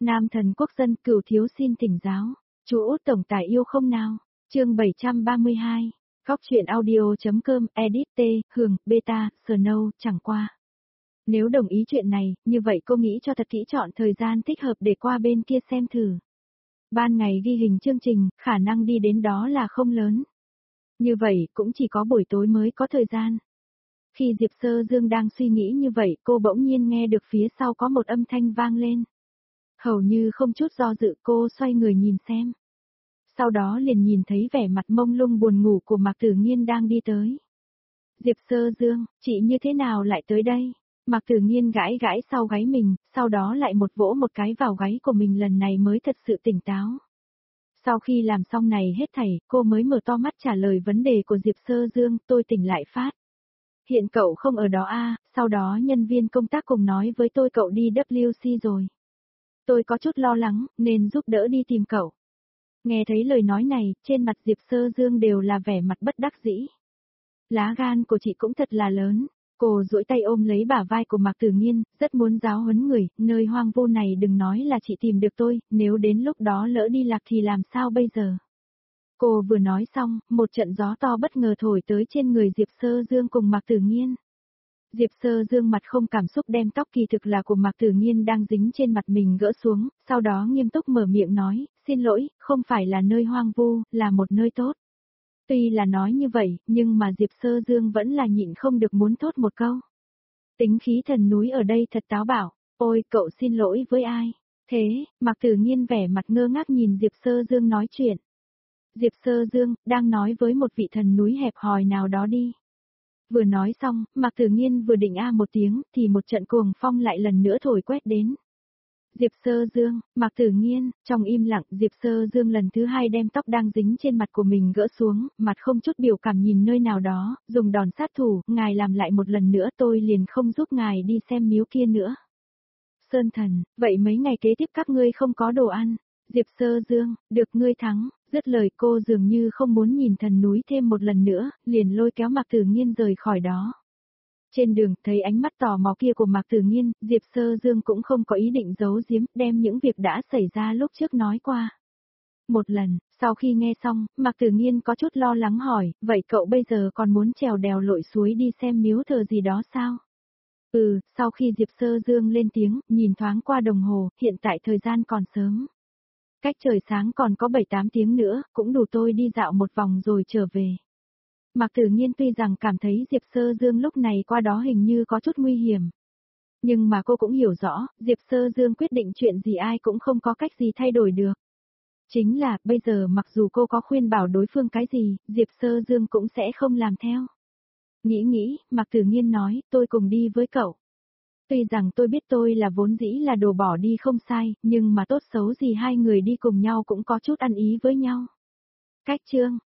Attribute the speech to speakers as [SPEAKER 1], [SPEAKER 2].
[SPEAKER 1] Nam thần quốc dân Cửu thiếu xin thỉnh giáo. Chú Út tổng tài yêu không nào? Chương 732. Góc truyện audio.com edit T, Hường, Beta, Snow, chẳng qua. Nếu đồng ý chuyện này, như vậy cô nghĩ cho thật kỹ chọn thời gian thích hợp để qua bên kia xem thử. Ban ngày ghi hình chương trình, khả năng đi đến đó là không lớn. Như vậy cũng chỉ có buổi tối mới có thời gian. Khi Diệp Sơ Dương đang suy nghĩ như vậy, cô bỗng nhiên nghe được phía sau có một âm thanh vang lên. Hầu như không chút do dự, cô xoay người nhìn xem. Sau đó liền nhìn thấy vẻ mặt mông lung buồn ngủ của Mạc Tử Nghiên đang đi tới. Diệp Sơ Dương, chị như thế nào lại tới đây? Mạc Tử Nghiên gãi gãi sau gáy mình, sau đó lại vỗ một cái vào gáy của mình, lần này mới thật sự tỉnh táo. Sau khi làm xong này hết thảy, cô mới mở to mắt trả lời vấn đề của Diệp Sơ Dương, tôi tỉnh lại phát. Hiện cậu không ở đó à, sau đó nhân viên công tác cùng nói với tôi cậu đi WC rồi. Tôi có chút lo lắng, nên giúp đỡ đi tìm cậu. Nghe thấy lời nói này, trên mặt Diệp Sơ Dương đều là vẻ mặt bất đắc dĩ. Lá gan của chị cũng thật là lớn. Cô duỗi tay ôm lấy bả vai của Mạc Tử Nghiên, rất muốn giáo huấn người, nơi hoang vu này đừng nói là chị tìm được tôi, nếu đến lúc đó lỡ đi lạc thì làm sao bây giờ? Cô vừa nói xong, một trận gió to bất ngờ thổi tới trên người Diệp Sơ Dương cùng Mạc Tử Nghiên. Diệp Sơ Dương mặt không cảm xúc đem tóc kỳ thực là của Mạc Tử Nghiên đang dính trên mặt mình gỡ xuống, sau đó nghiêm túc mở miệng nói, xin lỗi, không phải là nơi hoang vu, là một nơi tốt. Tuy là nói như vậy, nhưng mà Diệp Sơ Dương vẫn là nhịn không được muốn thốt một câu. Tính khí thần núi ở đây thật táo bạo, ôi cậu xin lỗi với ai? Thế, Mạc Tử Nghiên vẻ mặt ngơ ngác nhìn Diệp Sơ Dương nói chuyện. Diệp Sơ Dương, đang nói với một vị thần núi hẹp hòi nào đó đi. Vừa nói xong, Mạc Tử Nghiên vừa định a một tiếng, thì một trận cuồng phong lại lần nữa thổi quét đến. Diệp Sơ Dương, Mạc Tử Nghiên, trong im lặng, Diệp Sơ Dương lần thứ hai đem tóc đang dính trên mặt của mình gỡ xuống, mặt không chút biểu cảm nhìn nơi nào đó, dùng đòn sát thủ, ngài làm lại một lần nữa tôi liền không giúp ngài đi xem miếu kia nữa. Sơn Thần, vậy mấy ngày kế tiếp các ngươi không có đồ ăn. Diệp Sơ Dương, được ngươi thắng, dứt lời cô dường như không muốn nhìn thần núi thêm một lần nữa, liền lôi kéo Mạc Tử Nghiên rời khỏi đó. Trên đường, thấy ánh mắt tò mò kia của Mạc Tử Nghiên, Diệp Sơ Dương cũng không có ý định giấu giếm, đem những việc đã xảy ra lúc trước nói qua. Một lần, sau khi nghe xong, Mạc Tử Nghiên có chút lo lắng hỏi, vậy cậu bây giờ còn muốn trèo đèo lội suối đi xem miếu thờ gì đó sao? Sau khi Diệp Sơ Dương lên tiếng, nhìn thoáng qua đồng hồ, hiện tại thời gian còn sớm. Cách trời sáng còn có 7-8 tiếng nữa, cũng đủ tôi đi dạo một vòng rồi trở về. Mạc Tử Nghiên tuy rằng cảm thấy Diệp Sơ Dương lúc này qua đó hình như có chút nguy hiểm. Nhưng mà cô cũng hiểu rõ, Diệp Sơ Dương quyết định chuyện gì ai cũng không có cách gì thay đổi được. Chính là, bây giờ mặc dù cô có khuyên bảo đối phương cái gì, Diệp Sơ Dương cũng sẽ không làm theo. Nghĩ, Mạc Tử Nghiên nói, tôi cùng đi với cậu. Tuy rằng tôi biết tôi là vốn dĩ là đồ bỏ đi không sai, nhưng mà tốt xấu gì hai người đi cùng nhau cũng có chút ăn ý với nhau. Cách chương,